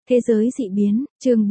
Thế giới dị biến, chương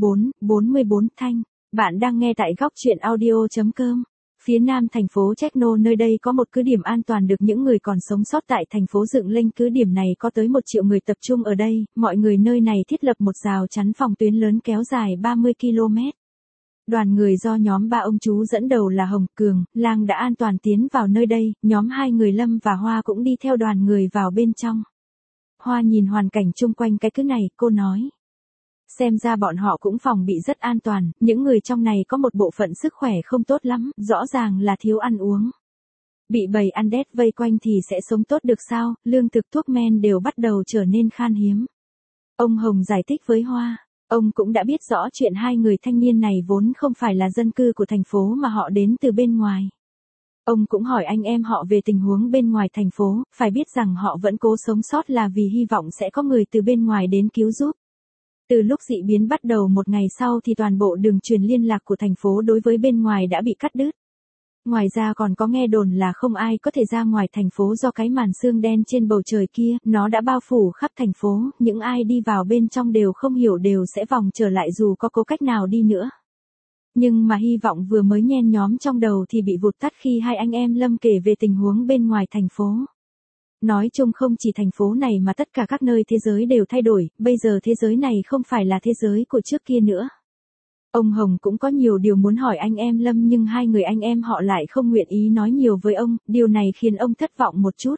44 Thanh. Bạn đang nghe tại góc truyện audio.com. Phía nam thành phố Techno, nơi đây có một cứ điểm an toàn được những người còn sống sót tại thành phố dựng lên. Cứ điểm này có tới 1 triệu người tập trung ở đây, mọi người nơi này thiết lập một rào chắn phòng tuyến lớn kéo dài 30 km. Đoàn người do nhóm 3 ông chú dẫn đầu là Hồng, Cường, Lang đã an toàn tiến vào nơi đây, nhóm 2 người Lâm và Hoa cũng đi theo đoàn người vào bên trong. Hoa nhìn hoàn cảnh chung quanh cái cứ này, cô nói. Xem ra bọn họ cũng phòng bị rất an toàn, những người trong này có một bộ phận sức khỏe không tốt lắm, rõ ràng là thiếu ăn uống. Bị bầy undead vây quanh thì sẽ sống tốt được sao, lương thực thuốc men đều bắt đầu trở nên khan hiếm. Ông Hồng giải thích với Hoa, ông cũng đã biết rõ chuyện hai người thanh niên này vốn không phải là dân cư của thành phố mà họ đến từ bên ngoài. Ông cũng hỏi anh em họ về tình huống bên ngoài thành phố, phải biết rằng họ vẫn cố sống sót là vì hy vọng sẽ có người từ bên ngoài đến cứu giúp. Từ lúc dị biến bắt đầu một ngày sau thì toàn bộ đường truyền liên lạc của thành phố đối với bên ngoài đã bị cắt đứt. Ngoài ra còn có nghe đồn là không ai có thể ra ngoài thành phố do cái màn sương đen trên bầu trời kia, nó đã bao phủ khắp thành phố, những ai đi vào bên trong đều không hiểu đều sẽ vòng trở lại dù có cố cách nào đi nữa. Nhưng mà hy vọng vừa mới nhen nhóm trong đầu thì bị vụt tắt khi hai anh em Lâm kể về tình huống bên ngoài thành phố. Nói chung không chỉ thành phố này mà tất cả các nơi thế giới đều thay đổi, bây giờ thế giới này không phải là thế giới của trước kia nữa. Ông Hồng cũng có nhiều điều muốn hỏi anh em Lâm nhưng hai người anh em họ lại không nguyện ý nói nhiều với ông, điều này khiến ông thất vọng một chút.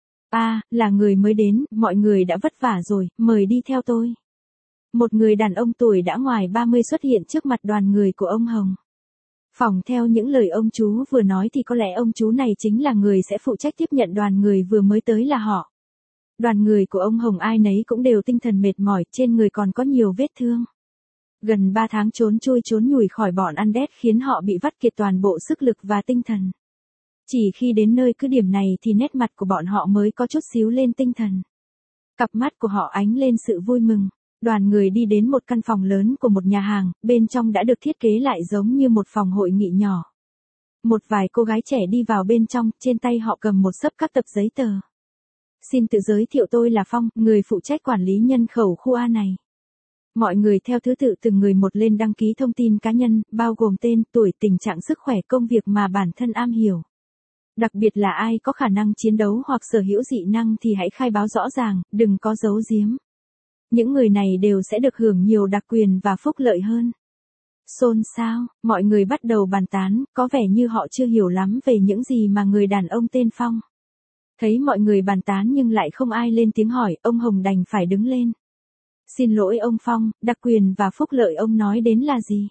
Là người mới đến, mọi người đã vất vả rồi, mời đi theo tôi. Một người đàn ông tuổi đã ngoài 30 xuất hiện trước mặt đoàn người của ông Hồng. Phỏng theo những lời ông chú vừa nói thì có lẽ ông chú này chính là người sẽ phụ trách tiếp nhận đoàn người vừa mới tới là họ. Đoàn người của ông Hồng ai nấy cũng đều tinh thần mệt mỏi, trên người còn có nhiều vết thương. Gần 3 tháng trốn chui trốn nhủi khỏi bọn undead khiến họ bị vắt kiệt toàn bộ sức lực và tinh thần. Chỉ khi đến nơi cứ điểm này thì nét mặt của bọn họ mới có chút xíu lên tinh thần. Cặp mắt của họ ánh lên sự vui mừng. Đoàn người đi đến một căn phòng lớn của một nhà hàng, bên trong đã được thiết kế lại giống như một phòng hội nghị nhỏ. Một vài cô gái trẻ đi vào bên trong, trên tay họ cầm một xấp các tập giấy tờ. Xin tự giới thiệu, tôi là Phong, người phụ trách quản lý nhân khẩu khu A này. Mọi người theo thứ tự từng người một lên đăng ký thông tin cá nhân, bao gồm tên, tuổi, tình trạng sức khỏe, công việc mà bản thân am hiểu. Đặc biệt là ai có khả năng chiến đấu hoặc sở hữu dị năng thì hãy khai báo rõ ràng, đừng có giấu giếm. Những người này đều sẽ được hưởng nhiều đặc quyền và phúc lợi hơn. Xôn xao, mọi người bắt đầu bàn tán, có vẻ như họ chưa hiểu lắm về những gì mà người đàn ông tên Phong. Thấy mọi người bàn tán nhưng lại không ai lên tiếng hỏi, ông Hồng đành phải đứng lên. Xin lỗi ông Phong, đặc quyền và phúc lợi ông nói đến là gì?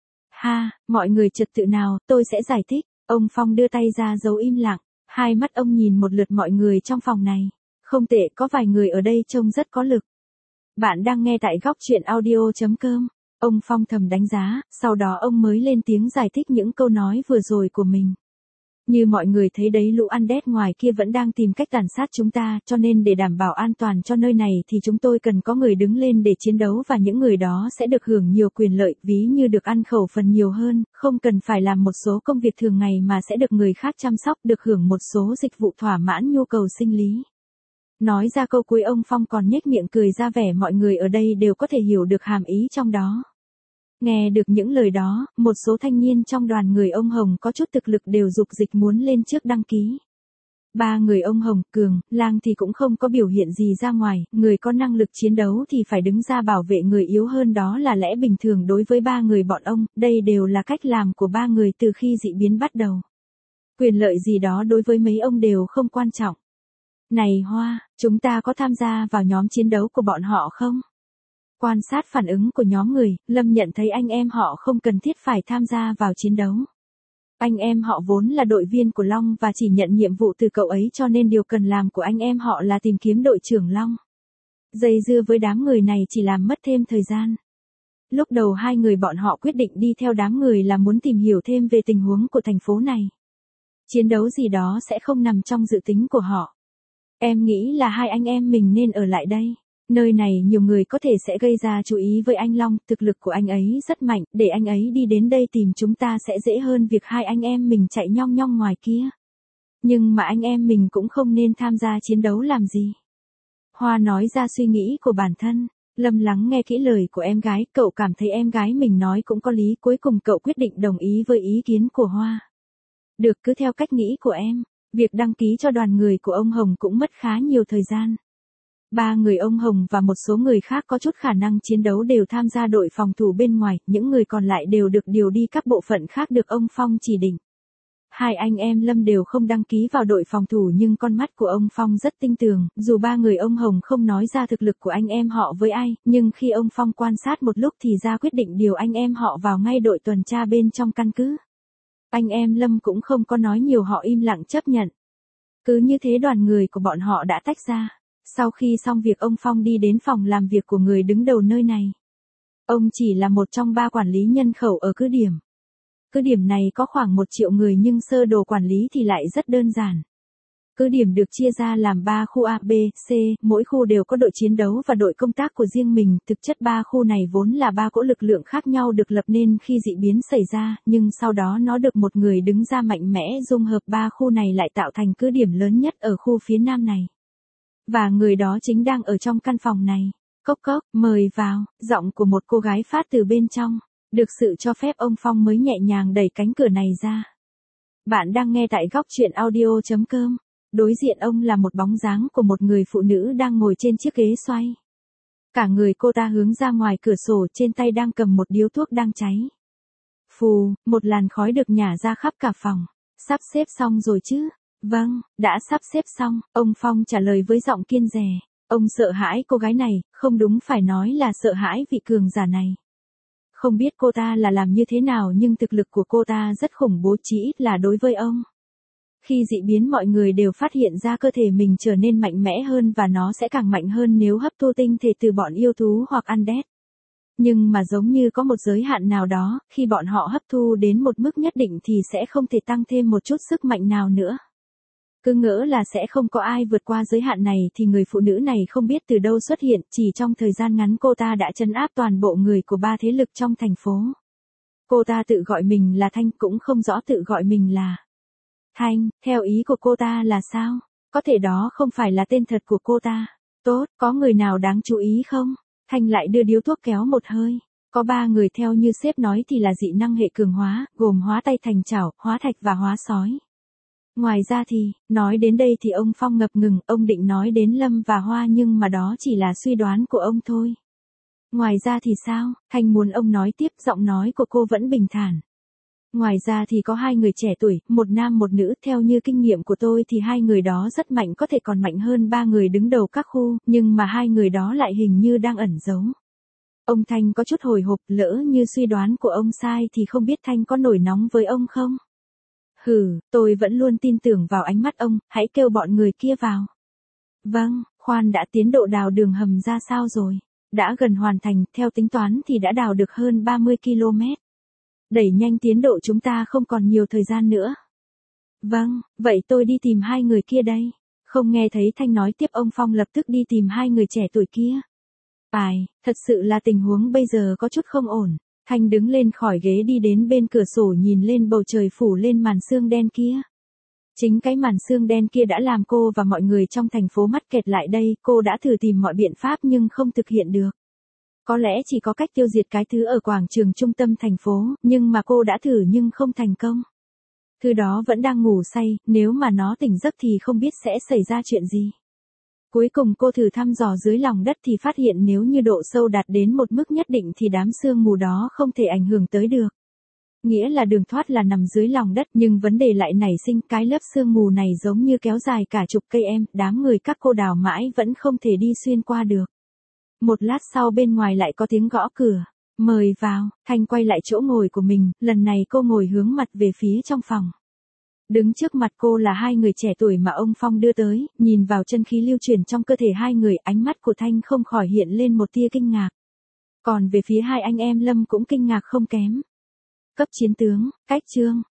Mọi người trật tự nào, tôi sẽ giải thích. Ông Phong đưa tay ra dấu im lặng, hai mắt ông nhìn một lượt mọi người trong phòng này. Không tệ, có vài người ở đây trông rất có lực. Bạn đang nghe tại góc truyện audio.com. Ông Phong thầm đánh giá, sau đó ông mới lên tiếng giải thích những câu nói vừa rồi của mình. Như mọi người thấy đấy, lũ undead ngoài kia vẫn đang tìm cách tàn sát chúng ta, cho nên để đảm bảo an toàn cho nơi này thì chúng tôi cần có người đứng lên để chiến đấu và những người đó sẽ được hưởng nhiều quyền lợi, ví như được ăn khẩu phần nhiều hơn, không cần phải làm một số công việc thường ngày mà sẽ được người khác chăm sóc, được hưởng một số dịch vụ thỏa mãn nhu cầu sinh lý. Nói ra câu cuối ông Phong còn nhếch miệng cười ra vẻ mọi người ở đây đều có thể hiểu được hàm ý trong đó. Nghe được những lời đó, một số thanh niên trong đoàn người ông Hồng có chút thực lực đều dục dịch muốn lên trước đăng ký. 3 người ông Hồng, Cường, Lang thì cũng không có biểu hiện gì ra ngoài, người có năng lực chiến đấu thì phải đứng ra bảo vệ người yếu hơn, đó là lẽ bình thường đối với 3 người bọn ông, đây đều là cách làm của 3 người từ khi dị biến bắt đầu. Quyền lợi gì đó đối với mấy ông đều không quan trọng. Này Hoa, chúng ta có tham gia vào nhóm chiến đấu của bọn họ không? Quan sát phản ứng của nhóm người, Lâm nhận thấy anh em họ không cần thiết phải tham gia vào chiến đấu. Anh em họ vốn là đội viên của Long và chỉ nhận nhiệm vụ từ cậu ấy, cho nên điều cần làm của anh em họ là tìm kiếm đội trưởng Long. Dây dưa với đám người này chỉ làm mất thêm thời gian. Lúc đầu hai người bọn họ quyết định đi theo đám người là muốn tìm hiểu thêm về tình huống của thành phố này. Chiến đấu gì đó sẽ không nằm trong dự tính của họ. Em nghĩ là hai anh em mình nên ở lại đây. Nơi này nhiều người có thể sẽ gây ra chú ý với anh Long, thực lực của anh ấy rất mạnh, để anh ấy đi đến đây tìm chúng ta sẽ dễ hơn việc hai anh em mình chạy nhong nhong ngoài kia. Nhưng mà anh em mình cũng không nên tham gia chiến đấu làm gì. Hoa nói ra suy nghĩ của bản thân. Lâm lắng nghe kỹ lời của em gái, cậu cảm thấy em gái mình nói cũng có lý, cuối cùng cậu quyết định đồng ý với ý kiến của Hoa. Được, cứ theo cách nghĩ của em. Việc đăng ký cho đoàn người của ông Hồng cũng mất khá nhiều thời gian. 3 người ông Hồng và một số người khác có chút khả năng chiến đấu đều tham gia đội phòng thủ bên ngoài, những người còn lại đều được điều đi các bộ phận khác được ông Phong chỉ định. 2 anh em Lâm đều không đăng ký vào đội phòng thủ nhưng con mắt của ông Phong rất tinh tường, dù 3 người ông Hồng không nói ra thực lực của anh em họ với ai, nhưng khi ông Phong quan sát một lúc thì ra quyết định điều anh em họ vào ngay đội tuần tra bên trong căn cứ. Anh em Lâm cũng không có nói nhiều, họ im lặng chấp nhận. Cứ như thế đoàn người của bọn họ đã tách ra. Sau khi xong việc ông Phong đi đến phòng làm việc của người đứng đầu nơi này. Ông chỉ là một trong 3 quản lý nhân khẩu ở cứ điểm. Cứ điểm này có khoảng 1 triệu người nhưng sơ đồ quản lý thì lại rất đơn giản. Cứ điểm được chia ra làm 3 khu A, B, C, mỗi khu đều có đội chiến đấu và đội công tác của riêng mình. Thực chất 3 khu này vốn là 3 cỗ lực lượng khác nhau được lập nên khi dị biến xảy ra, nhưng sau đó nó được một người đứng ra mạnh mẽ dung hợp 3 khu này lại tạo thành cứ điểm lớn nhất ở khu phía nam này. Và người đó chính đang ở trong căn phòng này. Cốc cốc, mời vào, giọng của một cô gái phát từ bên trong. Được sự cho phép ông Phong mới nhẹ nhàng đẩy cánh cửa này ra. Bạn đang nghe tại góc truyện audio.com. Đối diện ông là một bóng dáng của một người phụ nữ đang ngồi trên chiếc ghế xoay. Cả người cô ta hướng ra ngoài cửa sổ, trên tay đang cầm một điếu thuốc đang cháy. Phù, một làn khói được nhả ra khắp cả phòng. Sắp xếp xong rồi chứ? Vâng, đã sắp xếp xong, ông Phong trả lời với giọng kiên dè. Ông sợ hãi cô gái này, không đúng phải nói là sợ hãi vị cường giả này. Không biết cô ta là làm như thế nào nhưng thực lực của cô ta rất khủng bố, chỉ ít là đối với ông. Khi dị biến mọi người đều phát hiện ra cơ thể mình trở nên mạnh mẽ hơn và nó sẽ càng mạnh hơn nếu hấp thu tinh thể từ bọn yêu thú hoặc undead. Nhưng mà giống như có một giới hạn nào đó, khi bọn họ hấp thu đến một mức nhất định thì sẽ không thể tăng thêm một chút sức mạnh nào nữa. Cứ ngỡ là sẽ không có ai vượt qua giới hạn này thì người phụ nữ này không biết từ đâu xuất hiện, chỉ trong thời gian ngắn cô ta đã trấn áp toàn bộ người của 3 thế lực trong thành phố. Cô ta tự gọi mình là Thanh, cũng không rõ tự gọi mình là Thanh, theo ý của cô ta là sao? Có thể đó không phải là tên thật của cô ta. Tốt, có người nào đáng chú ý không? Thanh lại đưa điếu thuốc kéo một hơi. Có 3 người theo như sếp nói thì là dị năng hệ cường hóa, gồm hóa tay thành chảo, hóa thạch và hóa sói. Ngoài ra thì, nói đến đây thì ông Phong ngập ngừng, ông định nói đến Lâm và Hoa nhưng mà đó chỉ là suy đoán của ông thôi. Ngoài ra thì sao? Thanh muốn ông nói tiếp, giọng nói của cô vẫn bình thản. Ngoài ra thì có 2 người trẻ tuổi, một nam một nữ, theo như kinh nghiệm của tôi thì 2 người đó rất mạnh, có thể còn mạnh hơn 3 người đứng đầu các khu, nhưng mà 2 người đó lại hình như đang ẩn giấu. Ông Thanh có chút hồi hộp, lỡ như suy đoán của ông sai thì không biết Thanh có nổi nóng với ông không? Hừ, tôi vẫn luôn tin tưởng vào ánh mắt ông, hãy kêu bọn người kia vào. Vâng, khoan đã, tiến độ đào đường hầm ra sao rồi? Đã gần hoàn thành, theo tính toán thì đã đào được hơn 30 km. Đẩy nhanh tiến độ, chúng ta không còn nhiều thời gian nữa. Vâng, vậy tôi đi tìm 2 người kia đây. Không nghe thấy Thanh nói tiếp, ông Phong lập tức đi tìm 2 người trẻ tuổi kia. Thật sự là tình huống bây giờ có chút không ổn. Thanh đứng lên khỏi ghế đi đến bên cửa sổ nhìn lên bầu trời phủ lên màn sương đen kia. Chính cái màn sương đen kia đã làm cô và mọi người trong thành phố mắc kẹt lại đây, cô đã thử tìm mọi biện pháp nhưng không thực hiện được. Có lẽ chỉ có cách tiêu diệt cái thứ ở quảng trường trung tâm thành phố, nhưng mà cô đã thử nhưng không thành công. Thứ đó vẫn đang ngủ say, nếu mà nó tỉnh giấc thì không biết sẽ xảy ra chuyện gì. Cuối cùng cô thử thăm dò dưới lòng đất thì phát hiện nếu như độ sâu đạt đến một mức nhất định thì đám sương mù đó không thể ảnh hưởng tới được. Nghĩa là đường thoát là nằm dưới lòng đất, nhưng vấn đề lại nảy sinh, cái lớp sương mù này giống như kéo dài cả chục cây em, đám người các cô đào mãi vẫn không thể đi xuyên qua được. Một lát sau bên ngoài lại có tiếng gõ cửa. Mời vào. Thanh quay lại chỗ ngồi của mình, lần này cô ngồi hướng mặt về phía trong phòng. Đứng trước mặt cô là 2 người trẻ tuổi mà ông Phong đưa tới, nhìn vào chân khí lưu truyền trong cơ thể 2 người, ánh mắt của Thanh không khỏi hiện lên một tia kinh ngạc. Còn về phía 2 anh em Lâm cũng kinh ngạc không kém. Cấp chiến tướng, cách trương,